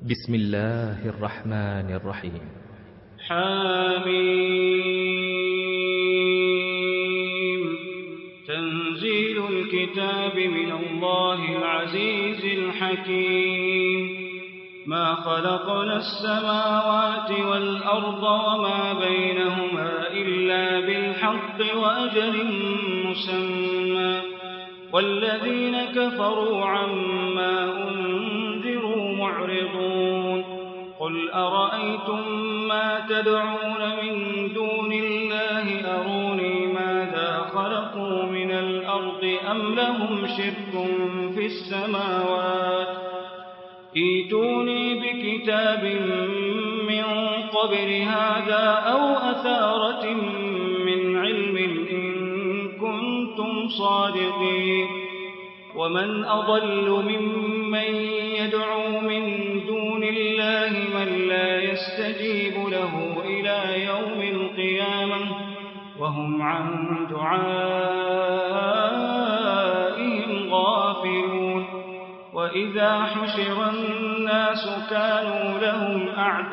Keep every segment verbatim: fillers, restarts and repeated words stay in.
بسم الله الرحمن الرحيم. حميم. تنزيل الكتاب من الله العزيز الحكيم. ما خلقنا السماوات والأرض وما بينهما إلا بالحق وأجل مسمى، والذين كفروا عما أنذروا معرضون. قل أرأيتم ما تدعون من دون الله أروني ماذا خلقوا من الأرض أم لهم شرك في السماوات، ائتوني بكتاب من قبل هذا أو أثارة من علم إن كنتم صادقين. ومن أضل ممن يدعو من دون الله من لا يستجيب له إلى يوم القيامة وهم عن دعائهم غافلون. وإذا حشر الناس كانوا لهم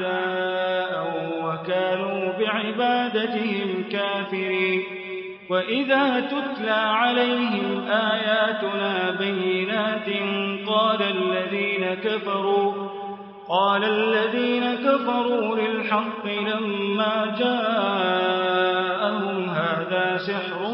أعداء وكانوا بعبادتهم كافرين. وإذا تتلى عليهم آياتنا بينات قال الذين كفروا قال الذين كفروا للحق لما جاءهم هذا سحر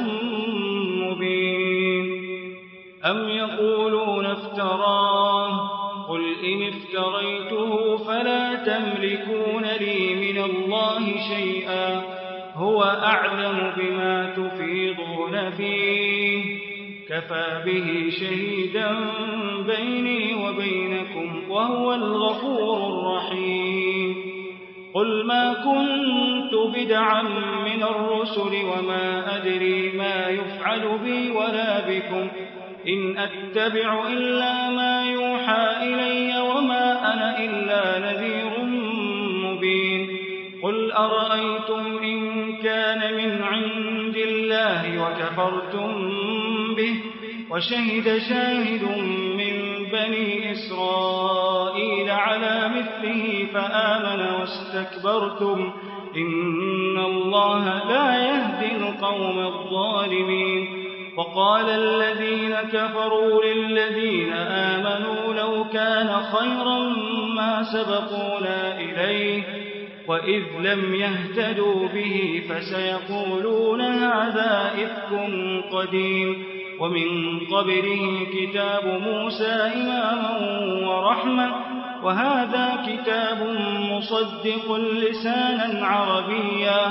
مبين. أم يقولون افتراه قل إن افتريته فلا تملكون لي من الله شيئا هو أعلم بما تفيضون فيه كفى به شهيدا بيني وبينكم وهو الغفور الرحيم. قل ما كنت بدعا من الرسل وما أدري ما يفعل بي ولا بكم إن أتبع إلا ما يوحى إلي وما أنا إلا نذير مبين. قل أرأيتم إن كان من عند الله وكفرتم به وشهد شاهد من بني إسرائيل على مثله فآمن واستكبرتم إن الله لا يهدي القوم الظالمين. وقال الذين كفروا للذين آمنوا لو كان خيرا ما سبقونا إليه وإذ لم يهتدوا به فسيقولون هذا إفك قديم. ومن قبله كتاب موسى إماما ورحمة وهذا كتاب مصدق لسانا عربيا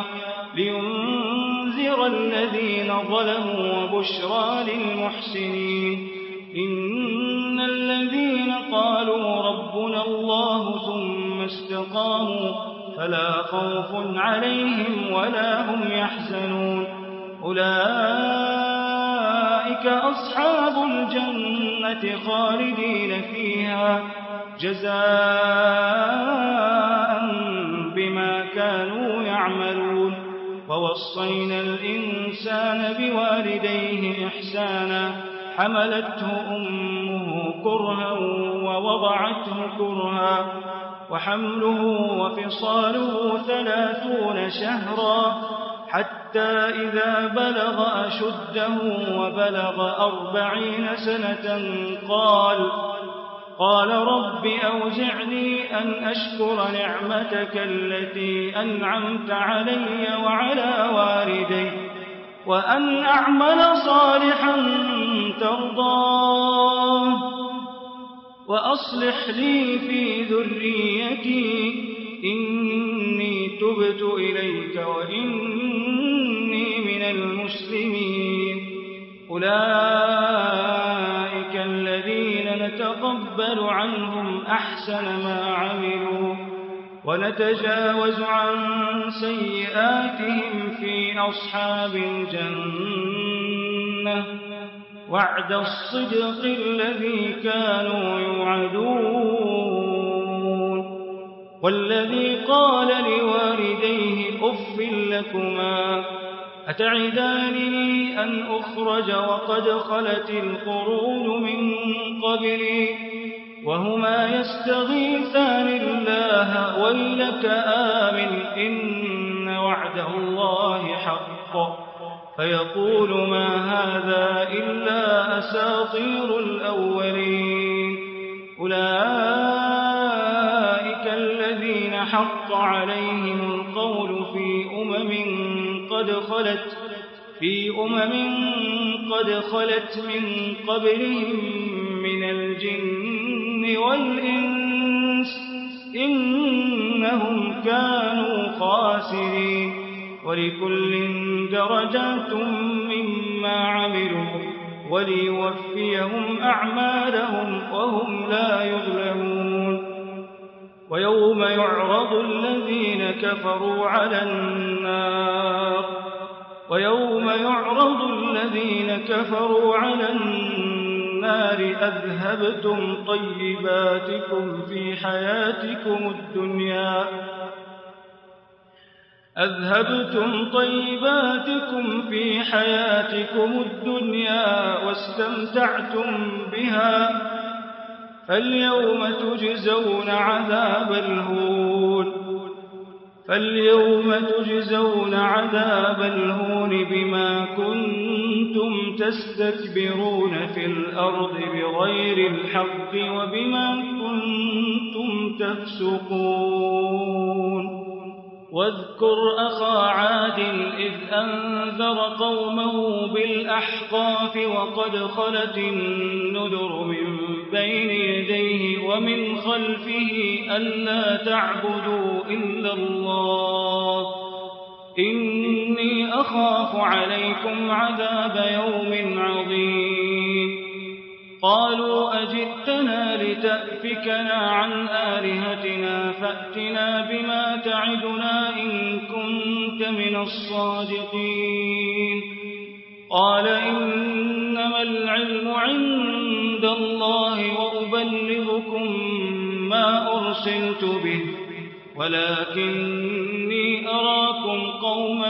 لينذر الذين ظلموا وبشرى للمحسنين. إن الذين قالوا ربنا الله ثم استقاموا فلا خوف عليهم ولا هم يحزنون. أولئك أصحاب الجنة خالدين فيها جزاء بما كانوا يعملون. ووصينا الإنسان بوالديه إحسانا حملته أمه كرها ووضعته كرها وحمله وفصاله ثلاثون شهرا حتى إذا بلغ أشده وبلغ أربعين سنة قال قال رب أوزعني أن أشكر نعمتك التي أنعمت علي وعلى والدي وأن أعمل صالحا ترضاه وأصلح لي في ذريتي إني تبت إليك وإني من المسلمين. أولئك الذين نتقبل عنهم أحسن ما عملوا ونتجاوز عن سيئاتهم في أصحاب الجنة وعد الصدق الذي كانوا يوعدون. والذي قال لوالديه أف لكما أتعدانني أن أخرج وقد خلت القرون من قبلي وهما يستغيثان ويلك آمن إن وعد الله حق فيقول ما هذا إلا أساطير الأولين أولئك الذين حق عليهم القول في أمم قد خلت في أمم قد خلت من قبلهم من الجن والإنس إنهم كانوا خاسرين ولكل درجات مما عملوا وليوفيهم أعمالهم وهم لا يظلمون ويوم يعرض الذين كفروا على النار ويوم يعرض الذين كفروا على النار أذهبتم طيباتكم في حياتكم الدنيا أذهبتم طيباتكم في حياتكم الدنيا واستمتعتم بها فاليوم تجزون عذاب الهون فاليوم تجزون عذاب الهون بما كنتم تستكبرون في الأرض بغير الحق وبما كنتم تفسقون واذكر أخا عاد إذ أنذر قومه بالأحقاف وقد خلت النذر من بين يديه ومن خلفه ألا تعبدوا إلا الله إني أخاف عليكم عذاب يوم عظيم قالوا أجئتنا لتأفكنا عن آلهتنا فأتنا بما تعدنا إن كنت من الصادقين قال إنما العلم عند الله وأبلغكم ما أرسلت به ولكني أراكم قوما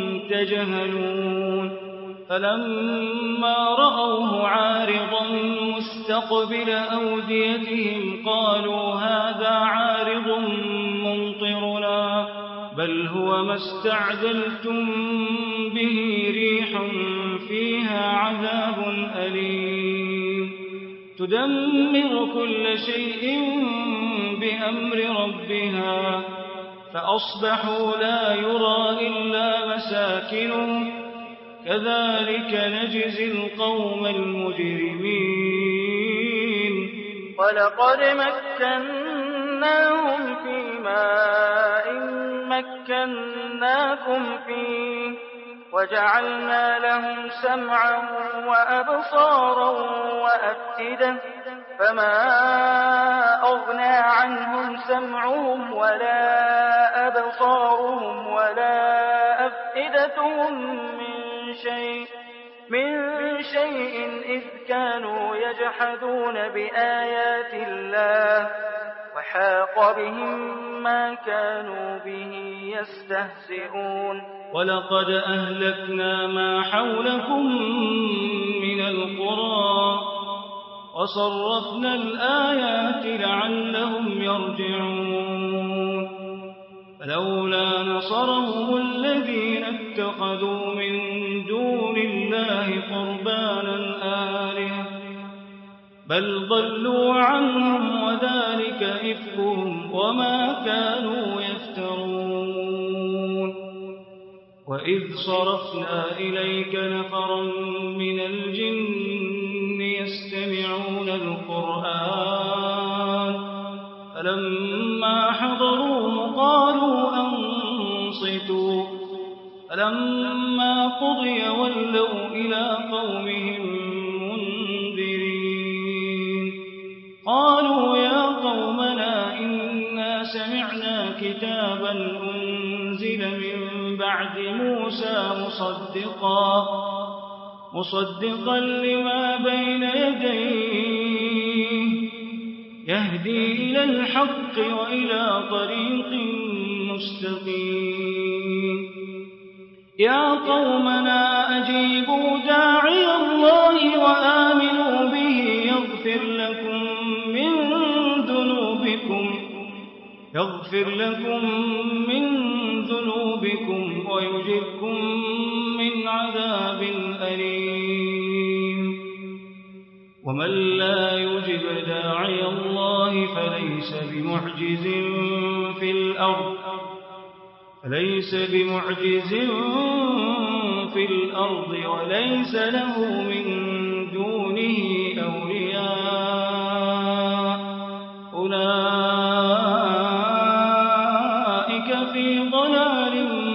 تجهلون فلما رأوه عارضا مستقبل أوديتهم قالوا هذا عارض ممطرنا بل هو ما استعجلتم به ريح فيها عذاب أليم تدمر كل شيء بأمر ربها فأصبحوا لا يرى إلا مساكنهم كذلك نجزي القوم المجرمين ولقد مكناهم في ماء مكناكم فيه وجعلنا لهم سمعا وأبصارا وأفئدة فما أغنى عنهم سمعهم ولا أبصارهم ولا أفئدتهم من شيء من شيء إذ كانوا يجحدون بآيات الله وحاق بهم ما كانوا به يستهزئون ولقد أهلكنا ما حولكم من القرى وصرفنا الآيات لعلهم يرجعون فلولا نصرهم الذين اتخذوا من دون الله قربانا آلهة بل ضلوا عنهم وذلك إفكهم وما كانوا يفترون وإذ صرفنا إليك نفرا من الجن يستمعون القرآن فلما حضروه قالوا أنصتوا فلما قضي ولوا إلى قومهم منذرين قالوا يا قومنا إنا سمعنا كتابا أنزل من بعد موسى مصدقا مصدقا لما بين يديه يهدي إلى الحق وإلى طريق مستقيم يا قومنا أجيبوا داعي الله وآمنوا به يغفر لكم من ذنوبكم يغفر لكم من ذنوبكم ويجركم من عذاب أليم ومن لا يجب داعي الله فليس بمعجز في الأرض فليس بمعجز في الأرض وليس له من دونه أولياء أولئك في ضلال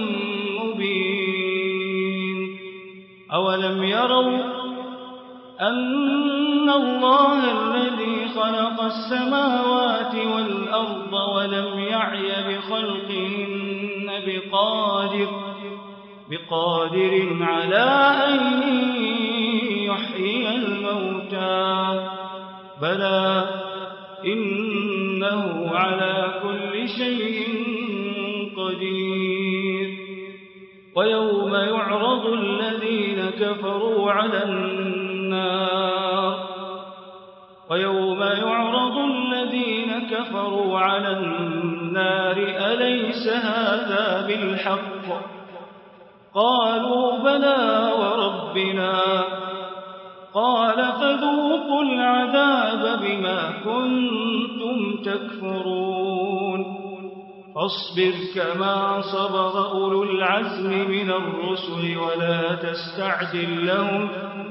مبين أولم يروا أن الله الذي خلق السماوات والأرض ولم يعي بخلقهن بقادر بقادر على أن يحيي الموتى بلى إنه على كل شيء قدير ويوم يعرض الذين كفروا على النار ويوم يعرض الذين كفروا على النار أليس هذا بالحق قالوا بلى وربنا قال فذوقوا العذاب بما كنتم تكفرون فاصبر كما صبر أولو العزم من الرسل ولا تستعجل لهم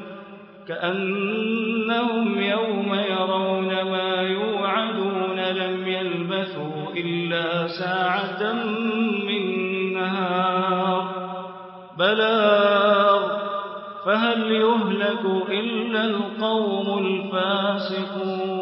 كأنهم يوم يرون ما يوعدون لم يلبثوا إلا ساعة من نهار بلاغ فهل يهلك إلا القوم الفاسقون